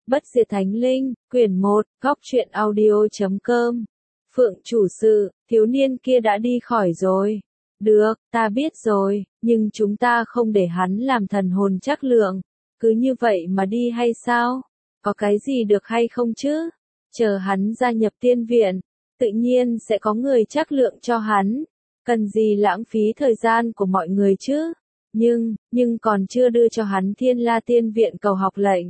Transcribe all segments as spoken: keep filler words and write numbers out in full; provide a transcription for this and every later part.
Bất diệt thánh linh, quyển một, góc truyện audio.com. Phượng chủ sự, thiếu niên kia đã đi khỏi rồi. Được, ta biết rồi, nhưng chúng ta không để hắn làm thần hồn chắc lượng. Cứ như vậy mà đi hay sao? Có cái gì được hay không chứ? Chờ hắn gia nhập tiên viện, tự nhiên sẽ có người chắc lượng cho hắn. Cần gì lãng phí thời gian của mọi người chứ? Nhưng, nhưng còn chưa đưa cho hắn Thiên La Tiên Viện cầu học lệnh.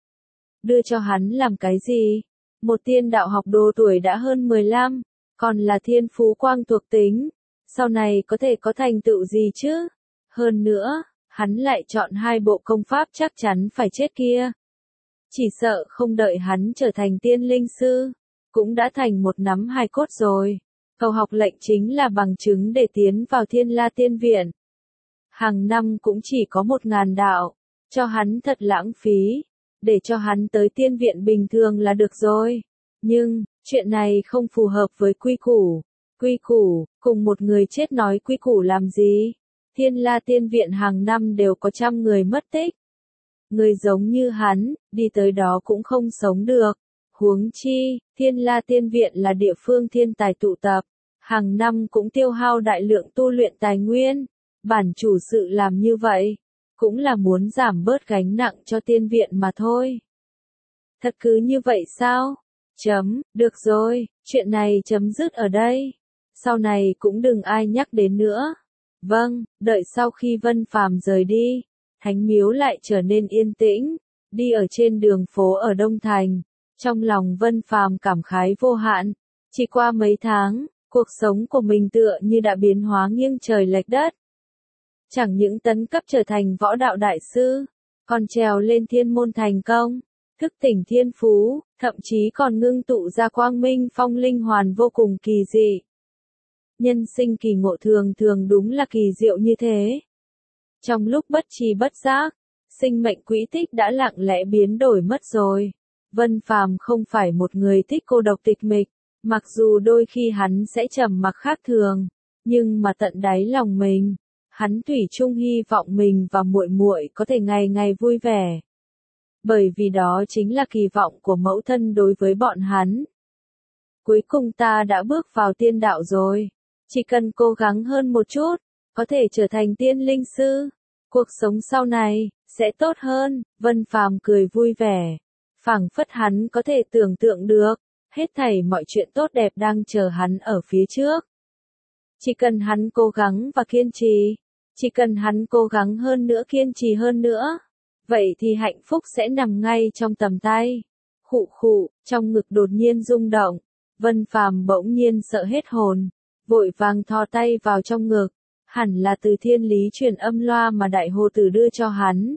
Đưa cho hắn làm cái gì? Một tiên đạo học đồ tuổi đã hơn mười lăm, còn là thiên phú quang thuộc tính. Sau này có thể có thành tựu gì chứ? Hơn nữa, hắn lại chọn hai bộ công pháp chắc chắn phải chết kia. Chỉ sợ không đợi hắn trở thành tiên linh sư, cũng đã thành một nắm hài cốt rồi. Cầu học lệnh chính là bằng chứng để tiến vào Thiên La Tiên Viện. Hàng năm cũng chỉ có một ngàn đạo, cho hắn thật lãng phí, để cho hắn tới tiên viện bình thường là được rồi. Nhưng, chuyện này không phù hợp với quy củ. Quy củ, cùng một người chết nói quy củ làm gì? Thiên La Tiên Viện hàng năm đều có trăm người mất tích. Người giống như hắn, đi tới đó cũng không sống được. Huống chi, Thiên La Tiên Viện là địa phương thiên tài tụ tập, hàng năm cũng tiêu hao đại lượng tu luyện tài nguyên. Bản chủ sự làm như vậy, cũng là muốn giảm bớt gánh nặng cho tiên viện mà thôi. Thật cứ như vậy sao? Chấm, được rồi, chuyện này chấm dứt ở đây. Sau này cũng đừng ai nhắc đến nữa. Vâng, đợi sau khi Vân Phàm rời đi, thánh miếu lại trở nên yên tĩnh. Đi ở trên đường phố ở Đông Thành, trong lòng Vân Phàm cảm khái vô hạn. Chỉ qua mấy tháng, cuộc sống của mình tựa như đã biến hóa nghiêng trời lệch đất. Chẳng những tấn cấp trở thành võ đạo đại sư, còn trèo lên thiên môn thành công, thức tỉnh thiên phú, thậm chí còn ngưng tụ ra quang minh phong linh hoàn vô cùng kỳ dị. Nhân sinh kỳ ngộ thường thường đúng là kỳ diệu như thế. Trong lúc bất tri bất giác, sinh mệnh quỹ tích đã lặng lẽ biến đổi mất rồi. Vân Phàm không phải một người thích cô độc tịch mịch, mặc dù đôi khi hắn sẽ trầm mặc khác thường, nhưng mà tận đáy lòng mình, hắn thủy chung hy vọng mình và muội muội có thể ngày ngày vui vẻ. Bởi vì đó chính là kỳ vọng của mẫu thân đối với bọn hắn. Cuối cùng ta đã bước vào tiên đạo rồi, chỉ cần cố gắng hơn một chút, có thể trở thành tiên linh sư. Cuộc sống sau này sẽ tốt hơn. Vân Phàm cười vui vẻ, phảng phất hắn có thể tưởng tượng được, hết thảy mọi chuyện tốt đẹp đang chờ hắn ở phía trước. Chỉ cần hắn cố gắng và kiên trì, chỉ cần hắn cố gắng hơn nữa kiên trì hơn nữa, vậy thì hạnh phúc sẽ nằm ngay trong tầm tay. Khụ khụ, trong ngực đột nhiên rung động, Vân Phàm bỗng nhiên sợ hết hồn, vội vàng thò tay vào trong ngực, hẳn là từ thiên lý truyền âm loa mà đại hồ tử đưa cho hắn.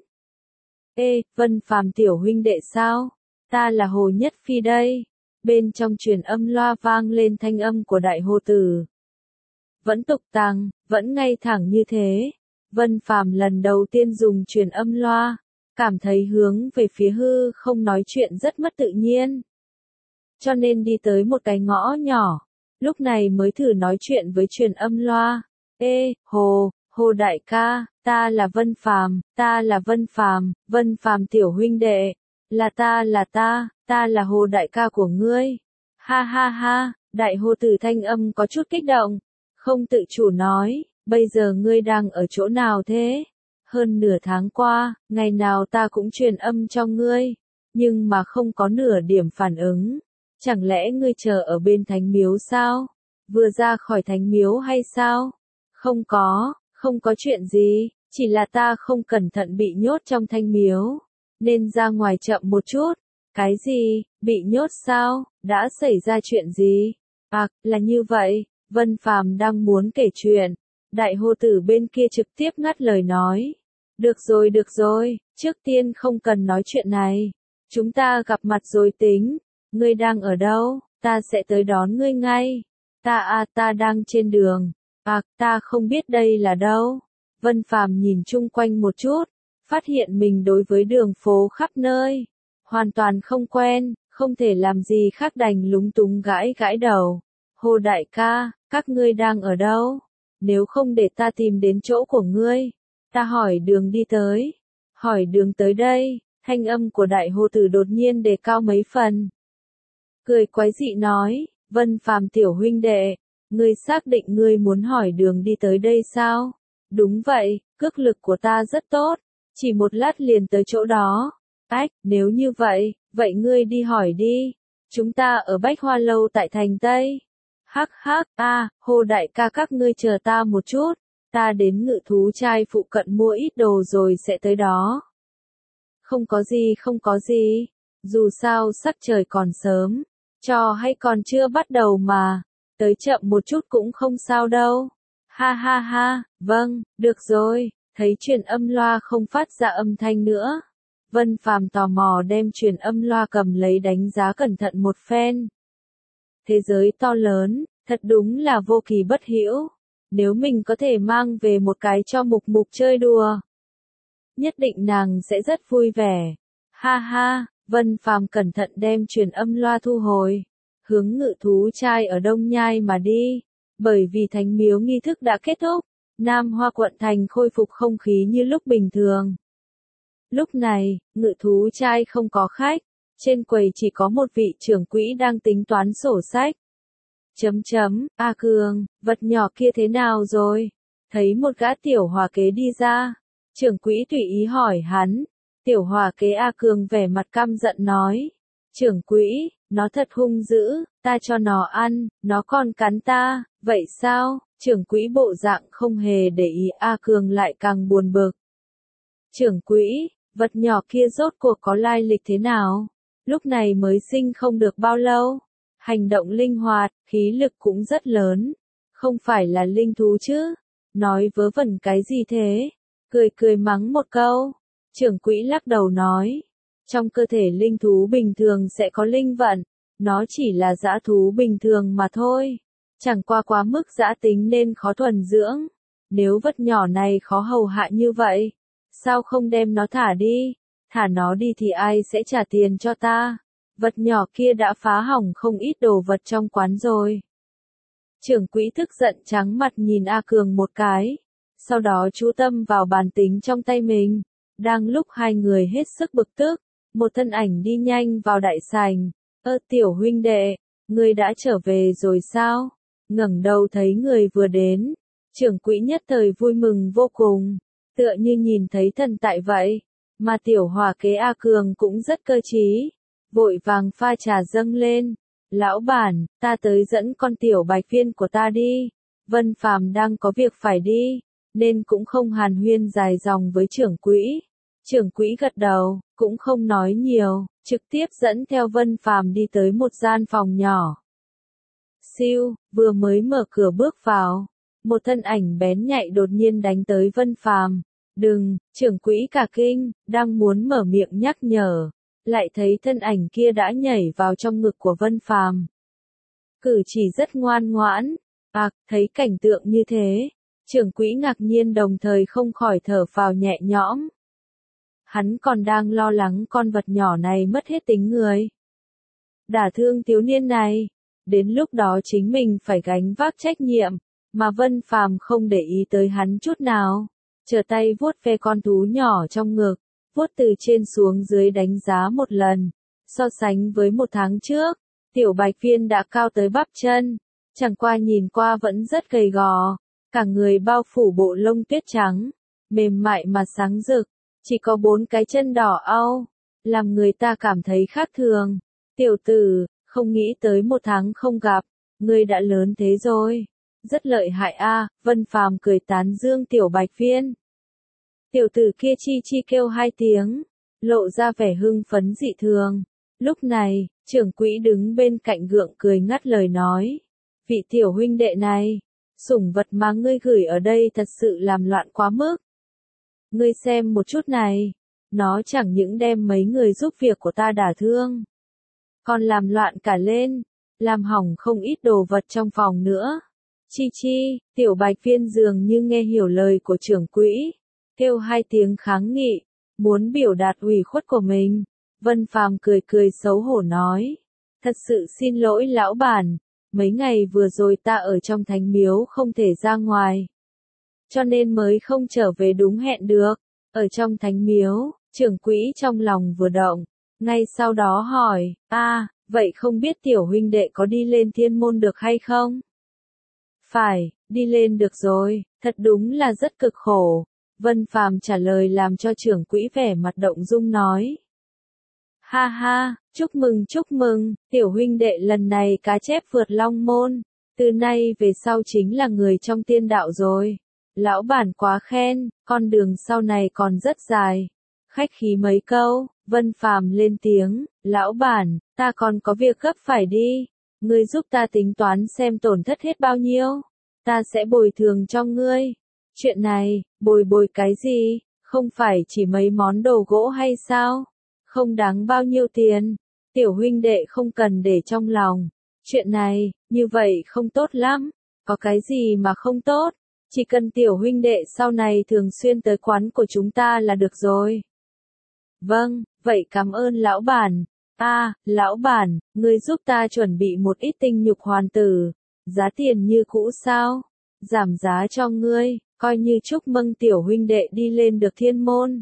Ê, Vân Phàm tiểu huynh đệ sao? Ta là Hồ Nhất Phi đây. Bên trong truyền âm loa vang lên thanh âm của đại hồ tử. Vẫn tục tằng, vẫn ngay thẳng như thế. Vân Phàm lần đầu tiên dùng truyền âm loa, cảm thấy hướng về phía hư không nói chuyện rất mất tự nhiên. Cho nên đi tới một cái ngõ nhỏ, lúc này mới thử nói chuyện với truyền âm loa. Ê, Hồ, Hồ đại ca, ta là Vân Phàm, ta là Vân Phàm, Vân Phàm tiểu huynh đệ, là ta là ta, ta là Hồ đại ca của ngươi. Ha ha ha, đại hồ tử thanh âm có chút kích động, không tự chủ nói, bây giờ ngươi đang ở chỗ nào thế? Hơn nửa tháng qua, ngày nào ta cũng truyền âm cho ngươi, nhưng mà không có nửa điểm phản ứng. Chẳng lẽ ngươi chờ ở bên thánh miếu sao? Vừa ra khỏi thánh miếu hay sao? Không có, không có chuyện gì, chỉ là ta không cẩn thận bị nhốt trong thanh miếu, nên ra ngoài chậm một chút. Cái gì, bị nhốt sao? Đã xảy ra chuyện gì? À, là như vậy. Vân Phàm đang muốn kể chuyện, đại hồ tử bên kia trực tiếp ngắt lời nói. Được rồi được rồi, trước tiên không cần nói chuyện này. Chúng ta gặp mặt rồi tính. Ngươi đang ở đâu? Ta sẽ tới đón ngươi ngay. Ta à ta đang trên đường. À, ta không biết đây là đâu. Vân Phàm nhìn chung quanh một chút, phát hiện mình đối với đường phố khắp nơi hoàn toàn không quen, không thể làm gì khác đành lúng túng gãi gãi đầu. Hồ đại ca, các ngươi đang ở đâu? Nếu không để ta tìm đến chỗ của ngươi. Ta hỏi đường đi tới. Hỏi đường tới đây, Thanh âm của đại hồ tử đột nhiên đề cao mấy phần. Cười quái dị nói, Vân Phàm tiểu huynh đệ, ngươi xác định ngươi muốn hỏi đường đi tới đây sao? Đúng vậy, cước lực của ta rất tốt, chỉ một lát liền tới chỗ đó. Ách, nếu như vậy, vậy ngươi đi hỏi đi. Chúng ta ở Bách Hoa Lâu tại thành Tây. Hắc hắc, a, Hồ đại ca các ngươi chờ ta một chút, ta đến ngự thú trai phụ cận mua ít đồ rồi sẽ tới đó. Không có gì không có gì, dù sao sắc trời còn sớm, trò hay còn chưa bắt đầu mà, tới chậm một chút cũng không sao đâu. Ha ha ha, vâng, được rồi, thấy truyền âm loa không phát ra âm thanh nữa. Vân Phàm tò mò đem truyền âm loa cầm lấy đánh giá cẩn thận một phen. Thế giới to lớn, thật đúng là vô kỳ bất hữu. Nếu mình có thể mang về một cái cho Mục Mục chơi đùa, nhất định nàng sẽ rất vui vẻ. Ha ha, Vân Phàm cẩn thận đem truyền âm loa thu hồi, hướng ngự thú trai ở Đông Nhai mà đi. Bởi vì thánh miếu nghi thức đã kết thúc, Nam Hoa quận thành khôi phục không khí như lúc bình thường. Lúc này, ngự thú trai không có khách, trên quầy chỉ có một vị trưởng quỹ đang tính toán sổ sách. Chấm chấm, A Cường, vật nhỏ kia thế nào rồi? Thấy một gã tiểu hòa kế đi ra, trưởng quỹ tùy ý hỏi hắn. Tiểu hòa kế A Cường vẻ mặt căm giận nói, trưởng quỹ, nó thật hung dữ, ta cho nó ăn, nó còn cắn ta, vậy sao? Trưởng quỹ bộ dạng không hề để ý, A Cường lại càng buồn bực. Trưởng quỹ, vật nhỏ kia rốt cuộc có lai lịch thế nào? Lúc này mới sinh không được bao lâu, hành động linh hoạt, khí lực cũng rất lớn, không phải là linh thú chứ? Nói vớ vẩn cái gì thế? Cười cười mắng một câu, trưởng quỹ lắc đầu nói, trong cơ thể linh thú bình thường sẽ có linh vận, nó chỉ là dã thú bình thường mà thôi, chẳng qua quá mức dã tính nên khó thuần dưỡng. Nếu vật nhỏ này khó hầu hạ như vậy, sao không đem nó thả đi? Thả nó đi thì ai sẽ trả tiền cho ta? Vật nhỏ kia đã phá hỏng không ít đồ vật trong quán rồi. Trưởng quỹ tức giận trắng mặt nhìn A Cường một cái, sau đó chú tâm vào bàn tính trong tay mình. Đang lúc hai người hết sức bực tức, một thân ảnh đi nhanh vào đại sảnh. Ơ tiểu huynh đệ, ngươi đã trở về rồi sao? Ngẩng đầu thấy người vừa đến, trưởng quỹ nhất thời vui mừng vô cùng, tựa như nhìn thấy thần tại vậy. Mà tiểu hòa kế A Cường cũng rất cơ trí, vội vàng pha trà dâng lên. Lão bản, ta tới dẫn con tiểu bạch viên của ta đi. Vân Phàm đang có việc phải đi, nên cũng không hàn huyên dài dòng với trưởng quỹ. Trưởng quỹ gật đầu, cũng không nói nhiều, trực tiếp dẫn theo Vân Phàm đi tới một gian phòng nhỏ. Siêu, vừa mới mở cửa bước vào, một thân ảnh bén nhạy đột nhiên đánh tới Vân Phàm. Đừng, trưởng quỹ cả kinh, đang muốn mở miệng nhắc nhở, lại thấy thân ảnh kia đã nhảy vào trong ngực của Vân Phàm. Cử chỉ rất ngoan ngoãn. À, thấy cảnh tượng như thế, trưởng quỹ ngạc nhiên đồng thời không khỏi thở phào nhẹ nhõm. Hắn còn đang lo lắng con vật nhỏ này mất hết tính người, đả thương thiếu niên này, đến lúc đó chính mình phải gánh vác trách nhiệm, mà Vân Phàm không để ý tới hắn chút nào, trở tay vuốt ve con thú nhỏ trong ngực, vuốt từ trên xuống dưới đánh giá một lần, so sánh với một tháng trước, tiểu bạch viên đã cao tới bắp chân, chẳng qua nhìn qua vẫn rất gầy gò, cả người bao phủ bộ lông tuyết trắng, mềm mại mà sáng rực, chỉ có bốn cái chân đỏ au, làm người ta cảm thấy khác thường. Tiểu tử, không nghĩ tới một tháng không gặp, ngươi đã lớn thế rồi, rất lợi hại a. Vân Phàm cười tán dương tiểu bạch viên. Tiểu tử kia chi chi kêu hai tiếng, lộ ra vẻ hưng phấn dị thường. Lúc này, trưởng quỹ đứng bên cạnh gượng cười ngắt lời nói, vị tiểu huynh đệ này, sủng vật mà ngươi gửi ở đây thật sự làm loạn quá mức. Ngươi xem một chút này, nó chẳng những đem mấy người giúp việc của ta đả thương, còn làm loạn cả lên, làm hỏng không ít đồ vật trong phòng nữa. Chi chi, tiểu bạch viên dường như nghe hiểu lời của trưởng quỹ, kêu hai tiếng kháng nghị, muốn biểu đạt ủy khuất của mình. Vân Phàm cười cười xấu hổ nói, thật sự xin lỗi lão bản, mấy ngày vừa rồi ta ở trong thánh miếu không thể ra ngoài, cho nên mới không trở về đúng hẹn được. Ở trong thánh miếu, Trưởng quỹ trong lòng vừa động, ngay sau đó hỏi, a, vậy không biết tiểu huynh đệ có đi lên thiên môn được hay không? Phải, đi lên được rồi, thật đúng là rất cực khổ. Vân Phàm trả lời làm cho trưởng quỹ vẻ mặt động dung nói. Ha ha, chúc mừng chúc mừng, tiểu huynh đệ lần này cá chép vượt long môn, từ nay về sau chính là người trong tiên đạo rồi. Lão bản quá khen, con đường sau này còn rất dài. Khách khí mấy câu, Vân Phàm lên tiếng, lão bản, ta còn có việc gấp phải đi, ngươi giúp ta tính toán xem tổn thất hết bao nhiêu, ta sẽ bồi thường cho ngươi. Chuyện này, bồi bồi cái gì, không phải chỉ mấy món đồ gỗ hay sao? Không đáng bao nhiêu tiền, tiểu huynh đệ không cần để trong lòng. Chuyện này, như vậy không tốt lắm, có cái gì mà không tốt, chỉ cần tiểu huynh đệ sau này thường xuyên tới quán của chúng ta là được rồi. Vâng, vậy cảm ơn lão bản. À, lão bản, ngươi giúp ta chuẩn bị một ít tinh nhục hoàn tử, giá tiền như cũ sao? Giảm giá cho ngươi, coi như chúc mừng tiểu huynh đệ đi lên được thiên môn.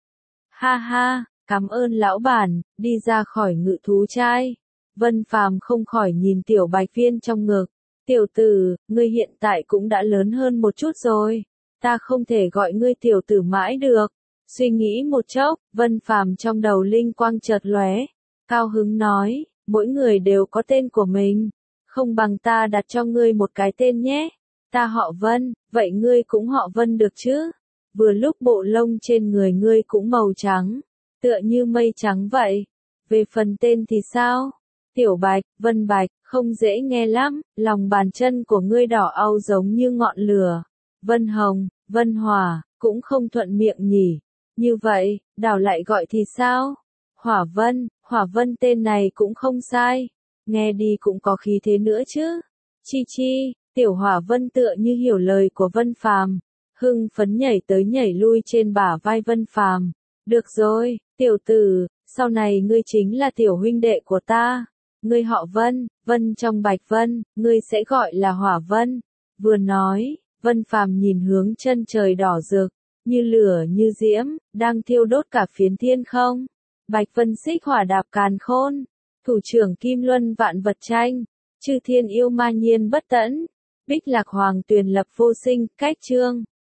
Ha ha, cảm ơn lão bản, đi ra khỏi ngự thú trai. Vân Phàm không khỏi nhìn tiểu bạch viên trong ngực. Tiểu tử, ngươi hiện tại cũng đã lớn hơn một chút rồi. Ta không thể gọi ngươi tiểu tử mãi được. Suy nghĩ một chốc, Vân Phàm trong đầu linh quang chợt lóe. Cao hứng nói, mỗi người đều có tên của mình. Không bằng ta đặt cho ngươi một cái tên nhé. Ta họ Vân, vậy ngươi cũng họ Vân được chứ? Vừa lúc bộ lông trên người ngươi cũng màu trắng, tựa như mây trắng vậy. Về phần tên thì sao? Tiểu Bạch, Vân Bạch, không dễ nghe lắm, lòng bàn chân của ngươi đỏ au giống như ngọn lửa. Vân Hồng, Vân Hỏa, cũng không thuận miệng nhỉ. Như vậy, đảo lại gọi thì sao? Hỏa Vân, Hỏa Vân tên này cũng không sai. Nghe đi cũng có khí thế nữa chứ. Chi chi, tiểu Hỏa Vân tựa như hiểu lời của Vân Phàm, hưng phấn nhảy tới nhảy lui trên bả vai Vân Phàm. Được rồi, tiểu tử, sau này ngươi chính là tiểu huynh đệ của ta. Ngươi họ Vân, Vân trong Bạch Vân, ngươi sẽ gọi là Hỏa Vân. Vừa nói, Vân Phàm nhìn hướng chân trời đỏ rực, như lửa như diễm, đang thiêu đốt cả phiến thiên không. Bạch Vân xích hỏa đạp càn khôn, thủ trưởng kim luân vạn vật tranh, chư thiên yêu ma nhiên bất tẫn, bích lạc hoàng tuyền lập vô sinh, cách chương.